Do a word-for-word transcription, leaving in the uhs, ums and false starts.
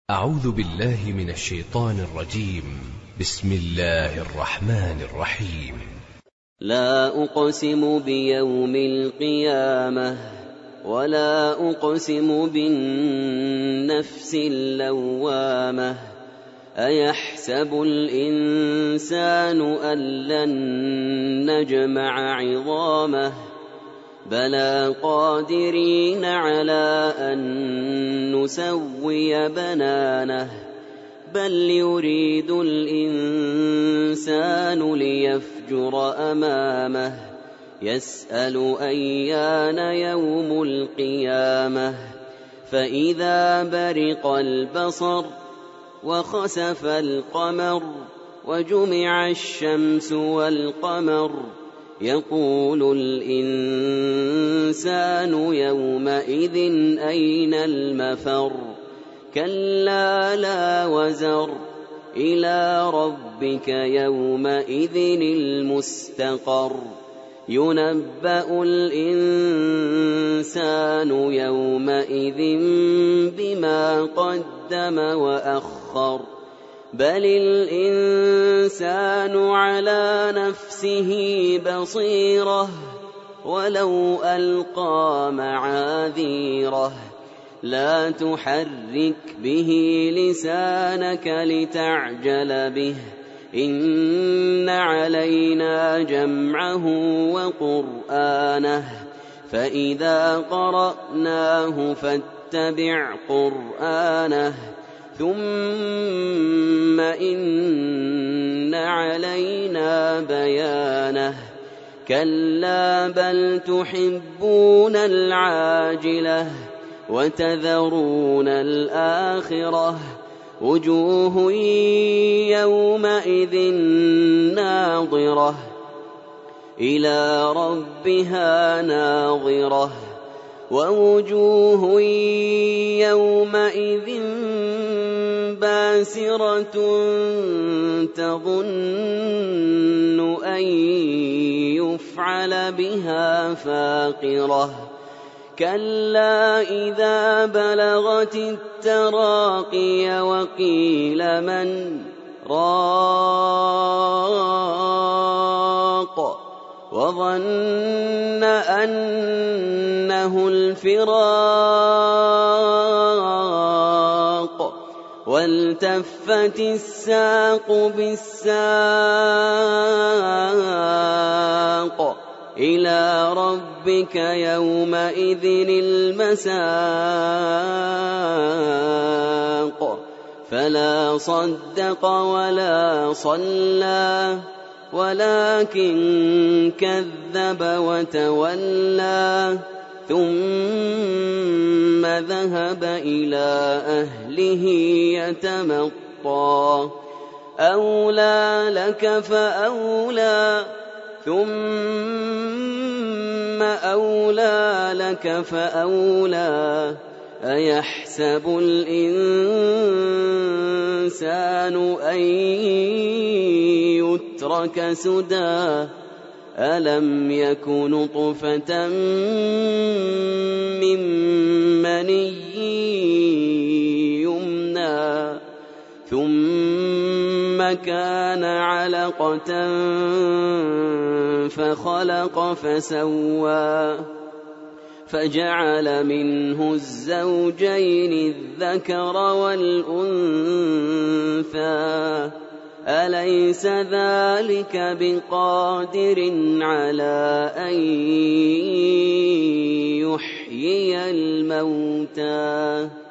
أعوذ بالله من الشيطان الرجيم. بسم الله الرحمن الرحيم. لا أقسم بيوم القيامة ولا أقسم بالنفس اللوامة أيحسب الإنسان أن لن نجمع عظامه بلى قادرين على أن نسوي بنانه بل يريد الإنسان ليفجر أمامه يسأل أيان يوم القيامة فإذا برق البصر وخسف القمر وجمع الشمس والقمر يقول الإنسان يومئذ أين المفر كلا لا وزر إلى ربك يومئذ المستقر ينبأ الإنسان يومئذ بما قدم وأخر بل الإنسان على نفسه بصيرة ولو ألقى معاذيره لا تحرك به لسانك لتعجل به إن علينا جمعه وقرآنه فإذا قرأناه فاتبع قرآنه ثم إن علينا بيانه كلا بل تحبون العاجلة وتذرون الآخرة وجوه يومئذ ناظرة إلى ربها ناظرة ووجوه يومئذ باسرة تظن أن يفعل بها فاقرة كلا إذا بلغت التراقي وقيل من راق وظن أنه الفراق والتفت الساق بالساق إلى ربك يومئذ المساق فلا صدق ولا صلى ولكن كذب وتولى ثم ذهب إلى أهله يتمطى أولى لك فأولى ثم أولى لك فأولى أيحسب الإنسان أن يترك سدى ألم يك نطفة من مني يمنى ثم كان علقة فخلق فسوى فجعل منه الزوجين الذكر والأنثى أليس ذلك بقادر على أن يحيي الموتى